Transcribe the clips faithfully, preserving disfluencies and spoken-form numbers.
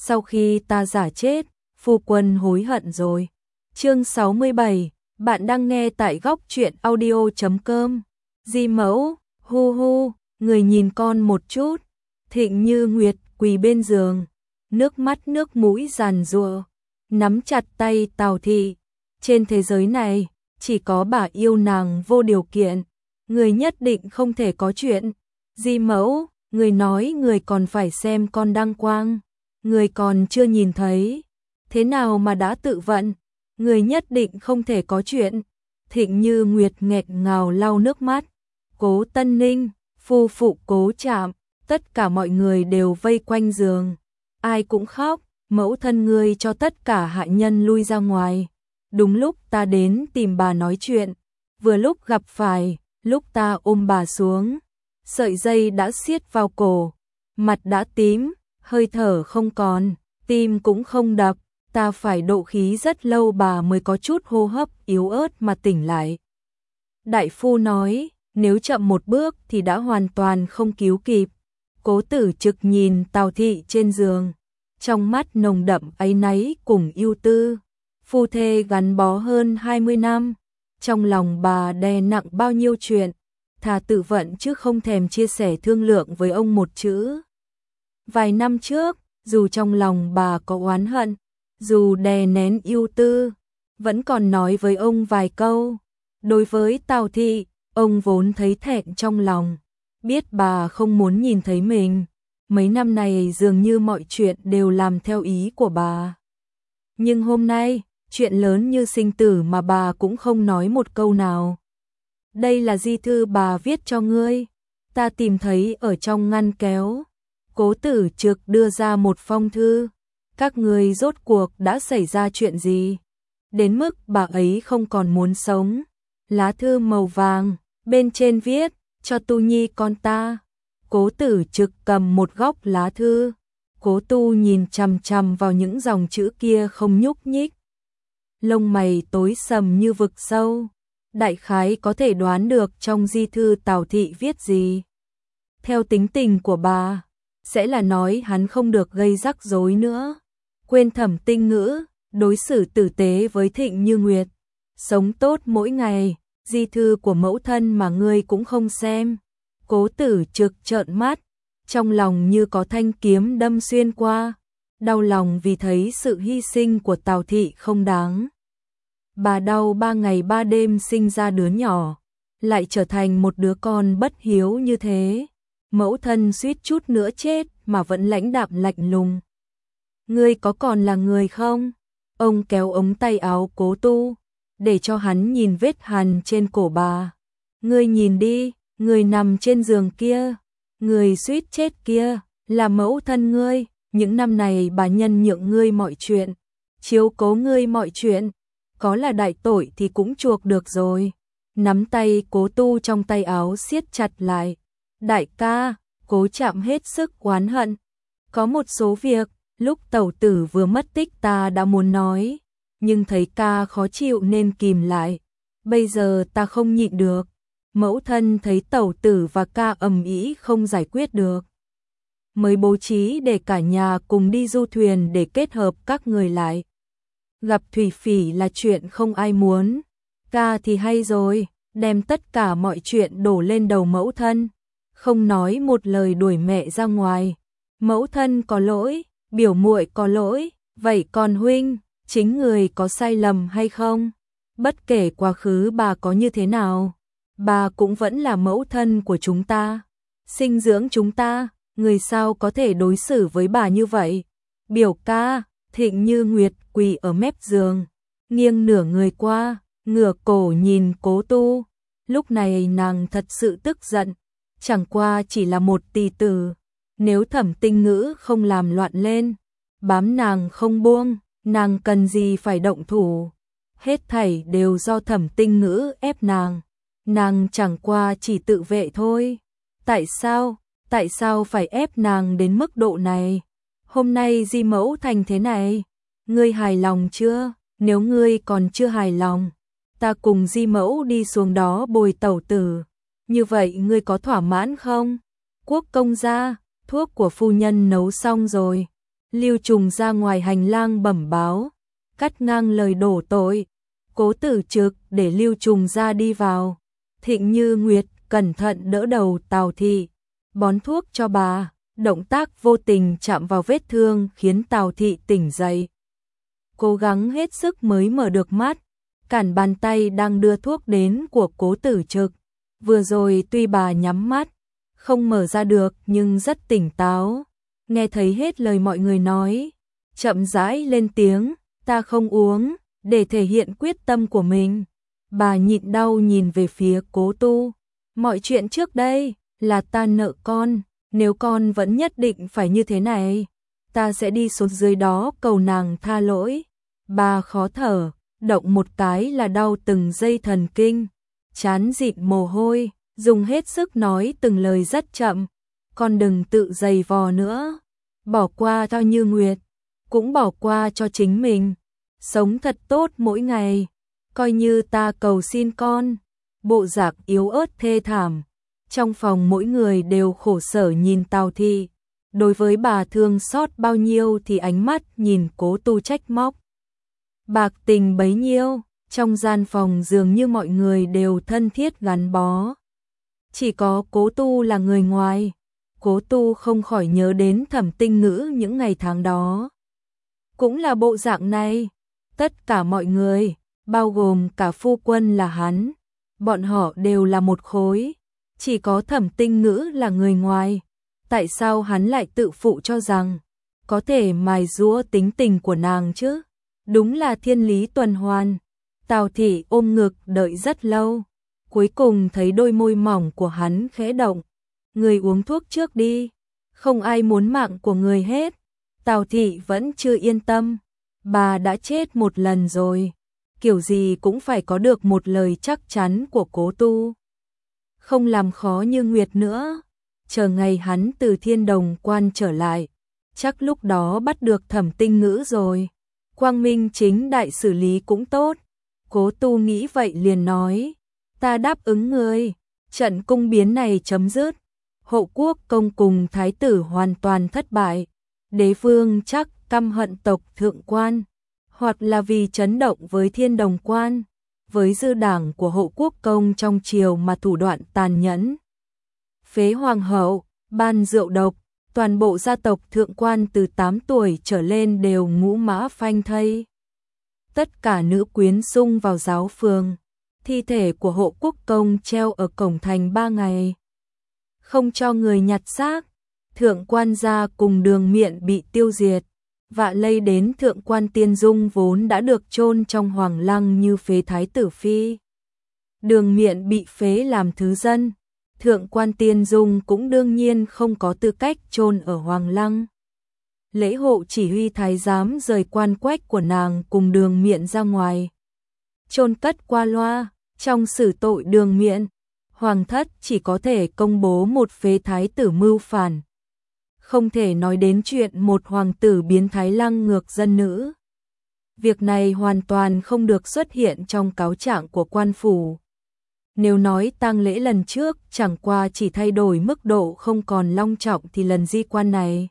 sau khi ta giả chết, phu quân hối hận rồi. Chương sáu mươi bảy, bạn đang nghe tại góc truyện audio chấm com. Di mẫu, hu hu, người nhìn con một chút. Thịnh Như Nguyệt quỳ bên giường, nước mắt nước mũi giàn giụa, nắm chặt tay Tào Thị. Trên thế giới này, chỉ có bà yêu nàng vô điều kiện, người nhất định không thể có chuyện. Di mẫu, người nói người còn phải xem con đăng quang, người còn chưa nhìn thấy, thế nào mà đã tự vận, người nhất định không thể có chuyện. Thịnh Như Nguyệt nghẹn ngào lau nước mắt. Cố Tân Ninh, phu phụ Cố Trạm, tất cả mọi người đều vây quanh giường, ai cũng khóc. Mẫu thân ngươi cho tất cả hạ nhân lui ra ngoài. Đúng lúc ta đến tìm bà nói chuyện, vừa lúc gặp phải, lúc ta ôm bà xuống, sợi dây đã siết vào cổ, mặt đã tím, hơi thở không còn, tim cũng không đập, ta phải độ khí rất lâu bà mới có chút hô hấp yếu ớt mà tỉnh lại. Đại phu nói, nếu chậm một bước thì đã hoàn toàn không cứu kịp. Cố Tử Trực nhìn Tào Thị trên giường, trong mắt nồng đậm áy náy cùng ưu tư. Phu thê gắn bó hơn hai mươi năm, trong lòng bà đè nặng bao nhiêu chuyện, thà tự vận chứ không thèm chia sẻ thương lượng với ông một chữ. Vài năm trước, dù trong lòng bà có oán hận, dù đè nén ưu tư, vẫn còn nói với ông vài câu. Đối với Tào Thị, ông vốn thấy thẹn trong lòng, biết bà không muốn nhìn thấy mình. Mấy năm này dường như mọi chuyện đều làm theo ý của bà. Nhưng hôm nay, chuyện lớn như sinh tử mà bà cũng không nói một câu nào. Đây là di thư bà viết cho ngươi, ta tìm thấy ở trong ngăn kéo. Cố Tử Trực đưa ra một phong thư. Các ngươi rốt cuộc đã xảy ra chuyện gì? Đến mức bà ấy không còn muốn sống. Lá thư màu vàng, bên trên viết, cho Tu Nhi con ta. Cố Tử Trực cầm một góc lá thư. Cố Tu nhìn chằm chằm vào những dòng chữ kia không nhúc nhích. Lông mày tối sầm như vực sâu. Đại khái có thể đoán được trong di thư Tào Thị viết gì. Theo tính tình của bà, sẽ là nói hắn không được gây rắc rối nữa. Quên Thẩm Tinh Ngữ, đối xử tử tế với Thịnh Như Nguyệt. Sống tốt mỗi ngày, di thư của mẫu thân mà ngươi cũng không xem. Cố Tử Trực trợn mắt, trong lòng như có thanh kiếm đâm xuyên qua, đau lòng vì thấy sự hy sinh của Tào Thị không đáng. Bà đau ba ngày ba đêm sinh ra đứa nhỏ, lại trở thành một đứa con bất hiếu như thế. Mẫu thân suýt chút nữa chết mà vẫn lãnh đạm lạnh lùng. Ngươi có còn là người không? Ông kéo ống tay áo Cố Tu, để cho hắn nhìn vết hằn trên cổ bà. Ngươi nhìn đi, người nằm trên giường kia, người suýt chết kia, là mẫu thân ngươi. Những năm này bà nhân nhượng ngươi mọi chuyện, chiếu cố ngươi mọi chuyện, có là đại tội thì cũng chuộc được rồi. Nắm tay Cố Tu trong tay áo siết chặt lại. Đại ca, Cố Trạm hết sức oán hận. Có một số việc, lúc tẩu tử vừa mất tích ta đã muốn nói, nhưng thấy ca khó chịu nên kìm lại. Bây giờ ta không nhịn được. Mẫu thân thấy tẩu tử và ca ầm ĩ không giải quyết được, mới bố trí để cả nhà cùng đi du thuyền để kết hợp các người lại. Gặp Thủy Phỉ là chuyện không ai muốn. Ca thì hay rồi, đem tất cả mọi chuyện đổ lên đầu mẫu thân, không nói một lời đuổi mẹ ra ngoài. Mẫu thân có lỗi, biểu muội có lỗi, vậy còn huynh, chính người có sai lầm hay không? Bất kể quá khứ bà có như thế nào, bà cũng vẫn là mẫu thân của chúng ta, sinh dưỡng chúng ta, người sao có thể đối xử với bà như vậy? Biểu ca, Thịnh Như Nguyệt quỳ ở mép giường, nghiêng nửa người qua, ngửa cổ nhìn Cố Tu. Lúc này nàng thật sự tức giận, chẳng qua chỉ là một tỳ tử, nếu Thẩm Tinh Ngữ không làm loạn lên, bám nàng không buông, nàng cần gì phải động thủ. Hết thảy đều do Thẩm Tinh Ngữ ép nàng, nàng chẳng qua chỉ tự vệ thôi. Tại sao, tại sao phải ép nàng đến mức độ này? Hôm nay Di mẫu thành thế này, ngươi hài lòng chưa? Nếu ngươi còn chưa hài lòng, ta cùng Di mẫu đi xuống đó bồi tẩu tử. Như vậy ngươi có thỏa mãn không? Quốc công gia, thuốc của phu nhân nấu xong rồi. Lưu Trùng ra ngoài hành lang bẩm báo, cắt ngang lời đổ tội. Cố Tử Trực để Lưu Trùng ra đi vào. Thịnh Như Nguyệt cẩn thận đỡ đầu Tào Thị, bón thuốc cho bà, động tác vô tình chạm vào vết thương khiến Tào Thị tỉnh dậy. Cố gắng hết sức mới mở được mắt, cản bàn tay đang đưa thuốc đến của Cố Tử Trực. Vừa rồi tuy bà nhắm mắt, không mở ra được nhưng rất tỉnh táo, nghe thấy hết lời mọi người nói, chậm rãi lên tiếng, ta không uống, để thể hiện quyết tâm của mình. Bà nhịn đau nhìn về phía Cố Tu, mọi chuyện trước đây là ta nợ con, nếu con vẫn nhất định phải như thế này, ta sẽ đi xuống dưới đó cầu nàng tha lỗi. Bà khó thở, động một cái là đau từng dây thần kinh, trán dịn mồ hôi, dùng hết sức nói từng lời rất chậm, con đừng tự giày vò nữa, bỏ qua cho Như Nguyệt, cũng bỏ qua cho chính mình, sống thật tốt mỗi ngày, coi như ta cầu xin con. Bộ dạng yếu ớt thê thảm, trong phòng mỗi người đều khổ sở nhìn Tào Thị, đối với bà thương xót bao nhiêu thì ánh mắt nhìn Cố Tu trách móc. Bạc tình bấy nhiêu, trong gian phòng dường như mọi người đều thân thiết gắn bó. Chỉ có Cố Tu là người ngoài, Cố Tu không khỏi nhớ đến Thẩm Tinh Ngữ những ngày tháng đó. Cũng là bộ dạng này, tất cả mọi người, bao gồm cả phu quân là hắn, bọn họ đều là một khối, chỉ có Thẩm Tinh Ngữ là người ngoài. Tại sao hắn lại tự phụ cho rằng có thể mài giũa tính tình của nàng chứ? Đúng là thiên lý tuần hoàn. Tào Thị ôm ngực đợi rất lâu, cuối cùng thấy đôi môi mỏng của hắn khẽ động. Người uống thuốc trước đi, không ai muốn mạng của người hết. Tào Thị vẫn chưa yên tâm, bà đã chết một lần rồi, kiểu gì cũng phải có được một lời chắc chắn của Cố Tu. Không làm khó Như Nguyệt nữa, chờ ngày hắn từ Thiên Đồng Quan trở lại, chắc lúc đó bắt được Thẩm Tinh Ngữ rồi. Quang minh chính đại xử lý cũng tốt. Cố Tu nghĩ vậy liền nói, ta đáp ứng ngươi, trận cung biến này chấm dứt, Hộ Quốc công cùng thái tử hoàn toàn thất bại, đế vương chắc căm hận tộc Thượng Quan, hoặc là vì chấn động với Thiên Đồng Quan, với dư đảng của Hộ Quốc công trong triều mà thủ đoạn tàn nhẫn. Phế hoàng hậu, ban rượu độc, toàn bộ gia tộc Thượng Quan từ tám tuổi trở lên đều ngũ mã phanh thây. Tất cả nữ quyến xung vào giáo phường, thi thể của Hộ Quốc công treo ở cổng thành ba ngày. Không cho người nhặt xác, Thượng Quan gia cùng Đường Miện bị tiêu diệt, vạ lây đến Thượng Quan Tiên Dung vốn đã được chôn trong hoàng lăng như phế thái tử phi. Đường Miện bị phế làm thứ dân, Thượng Quan Tiên Dung cũng đương nhiên không có tư cách chôn ở hoàng lăng. Lễ hộ chỉ huy thái giám rời quan quách của nàng cùng Đường Miện ra ngoài, chôn cất qua loa. Trong xử tội Đường Miện, hoàng thất chỉ có thể công bố một phế thái tử mưu phản, không thể nói đến chuyện một hoàng tử biến thái lăng ngược dân nữ. Việc này hoàn toàn không được xuất hiện trong cáo trạng của quan phủ. Nếu nói tang lễ lần trước chẳng qua chỉ thay đổi mức độ không còn long trọng thì lần di quan này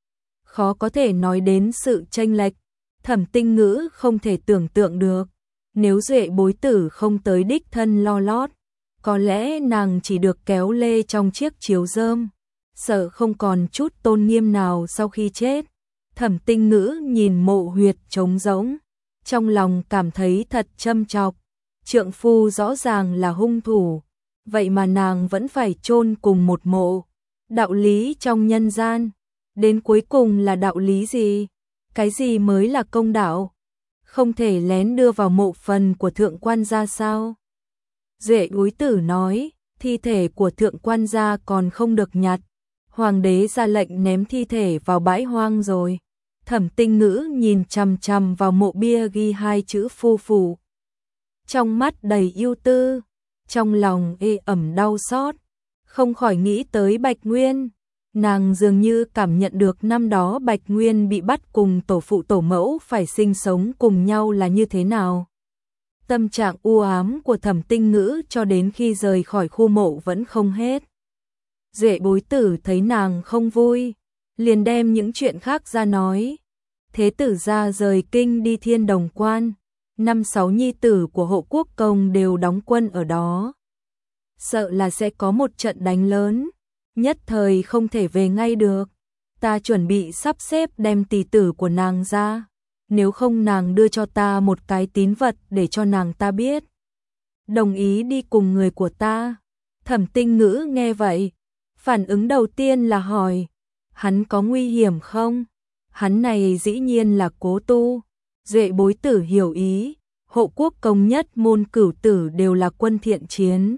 khó có thể nói đến sự chênh lệch. Thẩm Tinh Ngữ không thể tưởng tượng được, nếu duệ bối tử không tới đích thân lo lót, có lẽ nàng chỉ được kéo lê trong chiếc chiếu rơm, sợ không còn chút tôn nghiêm nào sau khi chết. Thẩm Tinh Ngữ nhìn mộ huyệt trống rỗng, trong lòng cảm thấy thật châm chọc. Trượng phu rõ ràng là hung thủ, vậy mà nàng vẫn phải chôn cùng một mộ. Đạo lý trong nhân gian, đến cuối cùng là đạo lý gì? Cái gì mới là công đạo? Không thể lén đưa vào mộ phần của Thượng Quan gia sao? Duệ Úy Tử nói, thi thể của Thượng Quan gia còn không được nhặt, hoàng đế ra lệnh ném thi thể vào bãi hoang rồi. Thẩm Tinh Ngữ nhìn chằm chằm vào mộ bia ghi hai chữ phu phủ, trong mắt đầy ưu tư, trong lòng ê ẩm đau xót, không khỏi nghĩ tới Bạch Nguyên. Nàng dường như cảm nhận được năm đó Bạch Nguyên bị bắt cùng tổ phụ tổ mẫu phải sinh sống cùng nhau là như thế nào. Tâm trạng u ám của Thẩm Tinh Ngữ cho đến khi rời khỏi khu mộ vẫn không hết. Duệ Bối Tử thấy nàng không vui, liền đem những chuyện khác ra nói. Thế tử gia rời kinh đi Thiên Đồng Quan, năm sáu nhi tử của Hộ Quốc Công đều đóng quân ở đó. Sợ là sẽ có một trận đánh lớn, nhất thời không thể về ngay được. Ta chuẩn bị sắp xếp đem tỷ tử của nàng ra, nếu không nàng đưa cho ta một cái tín vật để cho nàng ta biết. Đồng ý đi cùng người của ta. Thẩm Tinh Ngữ nghe vậy, phản ứng đầu tiên là hỏi, hắn có nguy hiểm không? Hắn này dĩ nhiên là Cố Tu. Duệ Bối Tử hiểu ý, Hộ Quốc Công nhất môn cửu tử đều là quân thiện chiến.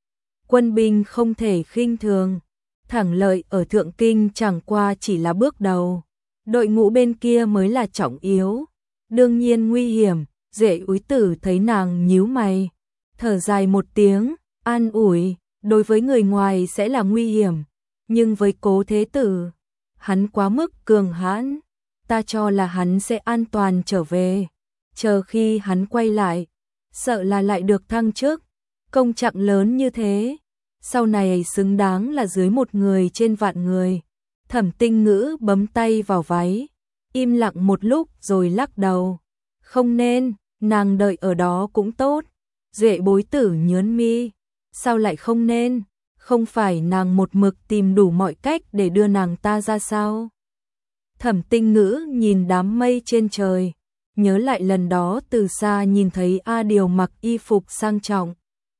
Quân binh không thể khinh thường, thẳng lợi ở Thượng Kinh chẳng qua chỉ là bước đầu, đội ngũ bên kia mới là trọng yếu. Đương nhiên nguy hiểm. Duệ Úy Tử thấy nàng nhíu mày, thở dài một tiếng, an ủi, đối với người ngoài sẽ là nguy hiểm, nhưng với Cố Thế Tử, hắn quá mức cường hãn, ta cho là hắn sẽ an toàn trở về. Chờ khi hắn quay lại, sợ là lại được thăng chức, công trạng lớn như thế, sau này xứng đáng là dưới một người trên vạn người. Thẩm Tinh Ngữ bấm tay vào váy, im lặng một lúc rồi lắc đầu. Không nên, nàng đợi ở đó cũng tốt. Duệ Bối Tử nhớn mi, sao lại không nên? Không phải nàng một mực tìm đủ mọi cách để đưa nàng ta ra sao? Thẩm Tinh Ngữ nhìn đám mây trên trời, nhớ lại lần đó từ xa nhìn thấy A Điều mặc y phục sang trọng.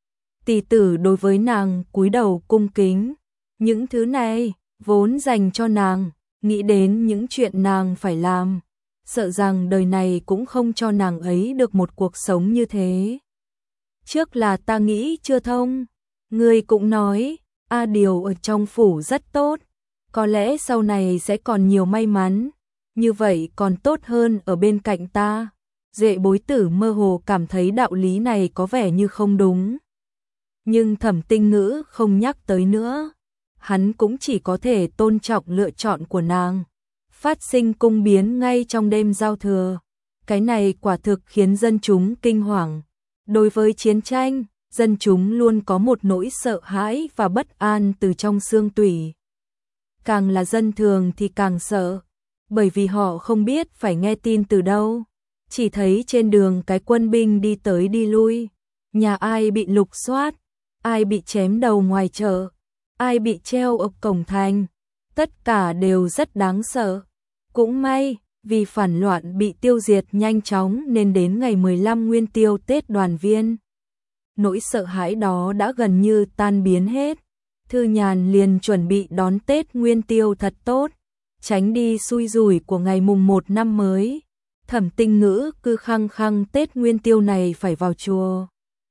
Tỷ tử đối với nàng cúi đầu cung kính, những thứ này vốn dành cho nàng, nghĩ đến những chuyện nàng phải làm, sợ rằng đời này cũng không cho nàng ấy được một cuộc sống như thế. Trước là ta nghĩ chưa thông, ngươi cũng nói, A Điều ở trong phủ rất tốt, có lẽ sau này sẽ còn nhiều may mắn, như vậy còn tốt hơn ở bên cạnh ta. Duệ Bối Tử mơ hồ cảm thấy đạo lý này có vẻ như không đúng. Nhưng Thẩm Tinh Ngữ không nhắc tới nữa, hắn cũng chỉ có thể tôn trọng lựa chọn của nàng. Phát sinh cung biến ngay trong đêm giao thừa, cái này quả thực khiến dân chúng kinh hoàng. Đối với chiến tranh, dân chúng luôn có một nỗi sợ hãi và bất an từ trong xương tủy. Càng là dân thường thì càng sợ, bởi vì họ không biết phải nghe tin từ đâu. Chỉ thấy trên đường cái quân binh đi tới đi lui, nhà ai bị lục soát, ai bị chém đầu ngoài chợ, ai bị treo ở cổng thành, tất cả đều rất đáng sợ. Cũng may, vì phản loạn bị tiêu diệt nhanh chóng nên đến ngày mười lăm Nguyên Tiêu Tết đoàn viên, nỗi sợ hãi đó đã gần như tan biến hết. Thư Nhàn liền chuẩn bị đón Tết Nguyên Tiêu thật tốt, tránh đi xui rủi của ngày mùng một năm mới. Thẩm Tinh Ngữ cứ khăng khăng Tết Nguyên Tiêu này phải vào chùa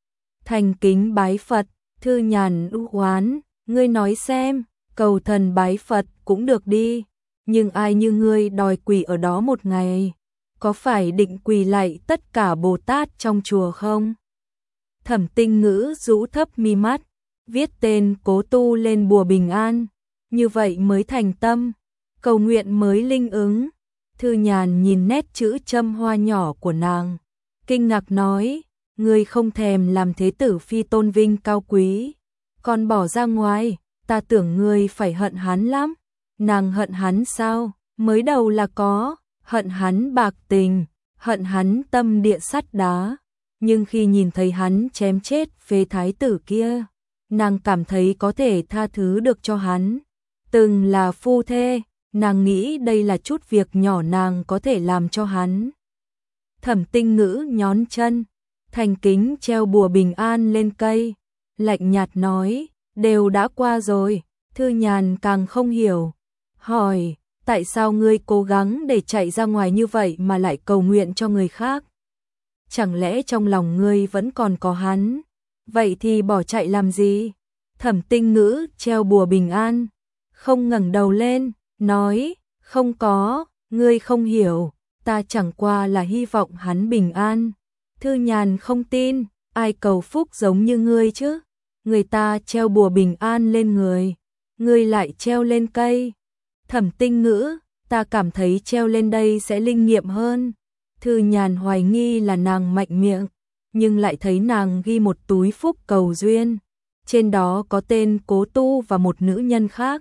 thành kính bái Phật. Thư Nhàn u oán, ngươi nói xem, cầu thần bái Phật cũng được đi, nhưng ai như ngươi đòi quỳ ở đó một ngày, có phải định quỳ lạy tất cả Bồ Tát trong chùa không? Thẩm Tinh Ngữ rũ thấp mi mắt, viết tên Cố Tu lên bùa bình an, như vậy mới thành tâm, cầu nguyện mới linh ứng. Thư Nhàn nhìn nét chữ châm hoa nhỏ của nàng, kinh ngạc nói, ngươi không thèm làm thế tử phi tôn vinh cao quý, còn bỏ ra ngoài, ta tưởng ngươi phải hận hắn lắm. Nàng hận hắn sao? Mới đầu là có, hận hắn bạc tình, hận hắn tâm địa sắt đá, nhưng khi nhìn thấy hắn chém chết phế thái tử kia, nàng cảm thấy có thể tha thứ được cho hắn. Từng là phu thê, nàng nghĩ đây là chút việc nhỏ nàng có thể làm cho hắn. Thẩm Tinh Ngữ nhón chân, thành kính treo bùa bình an lên cây, lạnh nhạt nói, đều đã qua rồi. Thư Nhàn càng không hiểu, hỏi, tại sao ngươi cố gắng để chạy ra ngoài như vậy mà lại cầu nguyện cho người khác? Chẳng lẽ trong lòng ngươi vẫn còn có hắn? Vậy thì bỏ chạy làm gì? Thẩm Tinh Ngữ treo bùa bình an, không ngẩng đầu lên, nói, không có, ngươi không hiểu, ta chẳng qua là hy vọng hắn bình an. Thư Nhàn không tin, ai cầu phúc giống như ngươi chứ? Người ta treo bùa bình an lên người, ngươi lại treo lên cây. Thẩm Tinh Ngữ, ta cảm thấy treo lên đây sẽ linh nghiệm hơn. Thư Nhàn hoài nghi là nàng mạnh miệng, nhưng lại thấy nàng ghi một túi phúc cầu duyên, trên đó có tên Cố Tu và một nữ nhân khác.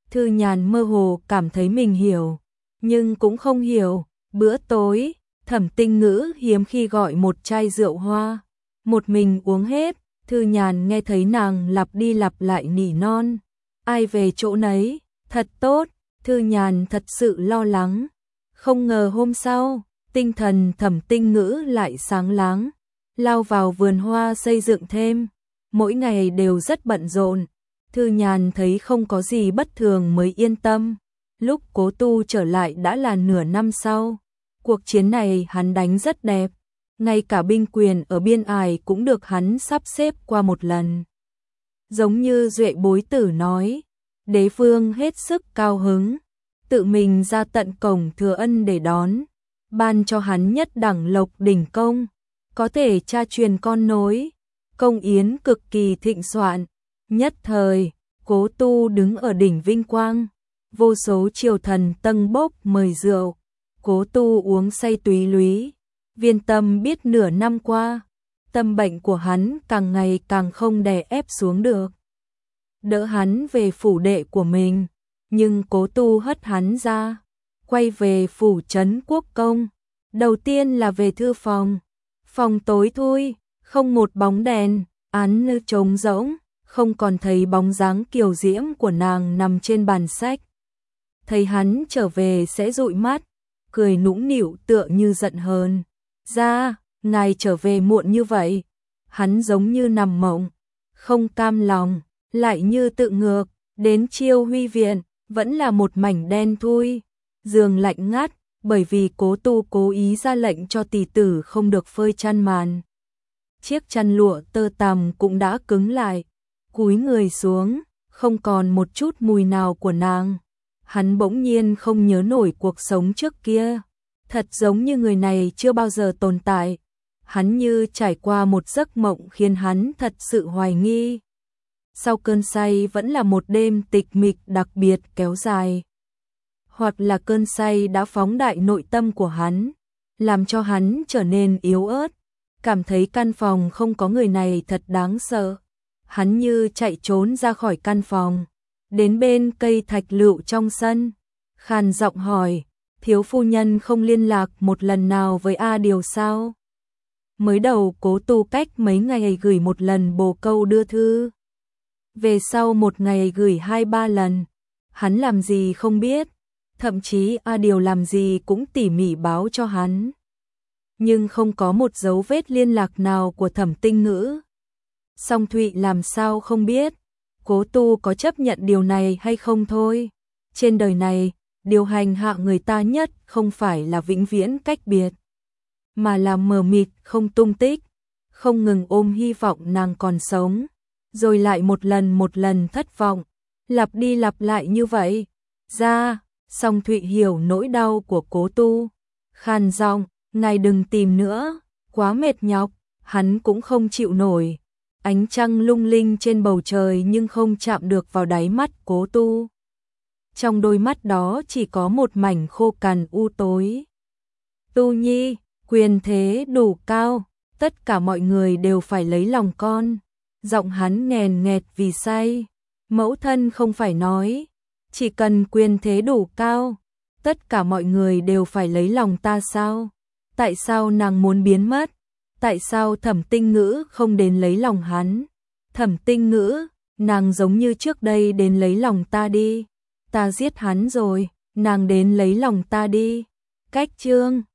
Thư Nhàn mơ hồ cảm thấy mình hiểu, nhưng cũng không hiểu. Bữa tối, Thẩm Tinh Ngữ hiếm khi gọi một chai rượu hoa, một mình uống hết. Thư Nhàn nghe thấy nàng lặp đi lặp lại nỉ non, ai về chỗ nấy, thật tốt. Thư Nhàn thật sự lo lắng, không ngờ hôm sau, tinh thần Thẩm Tinh Ngữ lại sáng láng, lao vào vườn hoa xây dựng thêm, mỗi ngày đều rất bận rộn. Thư Nhàn thấy không có gì bất thường mới yên tâm. Lúc Cố Tu trở lại đã là nửa năm sau, cuộc chiến này hắn đánh rất đẹp, ngay cả binh quyền ở biên ải cũng được hắn sắp xếp qua một lần. Giống như Duệ Bối Tử nói, đế vương hết sức cao hứng, tự mình ra tận cổng Thừa Ân để đón, ban cho hắn nhất đẳng lộc đỉnh công, có thể cha truyền con nối, công yến cực kỳ thịnh soạn. Nhất thời, Cố Tu đứng ở đỉnh vinh quang, vô số triều thần tâng bốc mời rượu, Cố Tu uống say túy lúy. Viên Tâm biết nửa năm qua, tâm bệnh của hắn càng ngày càng không đè ép xuống được. Đỡ hắn về phủ đệ của mình, nhưng Cố Tu hất hắn ra, quay về phủ trấn quốc công. Đầu tiên là về thư phòng, phòng tối thui, không một bóng đèn, án thư trống rỗng, không còn thấy bóng dáng kiều diễm của nàng nằm trên bàn sách. Thấy hắn trở về sẽ dụi mắt, cười nũng nịu tựa như giận hờn. Ra, ngài trở về muộn như vậy. Hắn giống như nằm mộng, không cam lòng, lại như tự ngược, đến Chiêu Huy viện, vẫn là một mảnh đen thui, giường lạnh ngắt, bởi vì Cố Tu cố ý ra lệnh cho tỳ tử không được phơi chăn màn. Chiếc chăn lụa tơ tằm cũng đã cứng lại, cúi người xuống, không còn một chút mùi nào của nàng. Hắn bỗng nhiên không nhớ nổi cuộc sống trước kia, thật giống như người này chưa bao giờ tồn tại. Hắn như trải qua một giấc mộng khiến hắn thật sự hoài nghi. Sau cơn say vẫn là một đêm tịch mịch đặc biệt kéo dài. Hoặc là cơn say đã phóng đại nội tâm của hắn, làm cho hắn trở nên yếu ớt, cảm thấy căn phòng không có người này thật đáng sợ. Hắn như chạy trốn ra khỏi căn phòng, đến bên cây thạch lựu trong sân, khàn giọng hỏi, thiếu phu nhân không liên lạc một lần nào với A Điều sao? Mới đầu Cố Tu cách mấy ngày gửi một lần bồ câu đưa thư, về sau một ngày gửi hai ba lần. Hắn làm gì không biết, thậm chí A Điều làm gì cũng tỉ mỉ báo cho hắn. Nhưng không có một dấu vết liên lạc nào của Thẩm Tinh Ngữ. Song Thụy làm sao không biết, Cố Tu có chấp nhận điều này hay không thôi. Trên đời này, điều hành hạ người ta nhất không phải là vĩnh viễn cách biệt, mà là mờ mịt không tung tích, không ngừng ôm hy vọng nàng còn sống, rồi lại một lần một lần thất vọng, lặp đi lặp lại như vậy. Ra, Song Thụy hiểu nỗi đau của Cố Tu, khàn giọng, ngài đừng tìm nữa, quá mệt nhọc. Hắn cũng không chịu nổi. Ánh trăng lung linh trên bầu trời nhưng không chạm được vào đáy mắt Cố Tu. Trong đôi mắt đó chỉ có một mảnh khô cằn u tối. Tu Nhi, quyền thế đủ cao, tất cả mọi người đều phải lấy lòng con. Giọng hắn nghèn nghẹt vì say. Mẫu thân không phải nói, chỉ cần quyền thế đủ cao, tất cả mọi người đều phải lấy lòng ta sao? Tại sao nàng muốn biến mất? Tại sao Thẩm Tinh Ngữ không đến lấy lòng hắn? Thẩm Tinh Ngữ, nàng giống như trước đây đến lấy lòng ta đi. Ta giết hắn rồi, nàng đến lấy lòng ta đi. Cách chương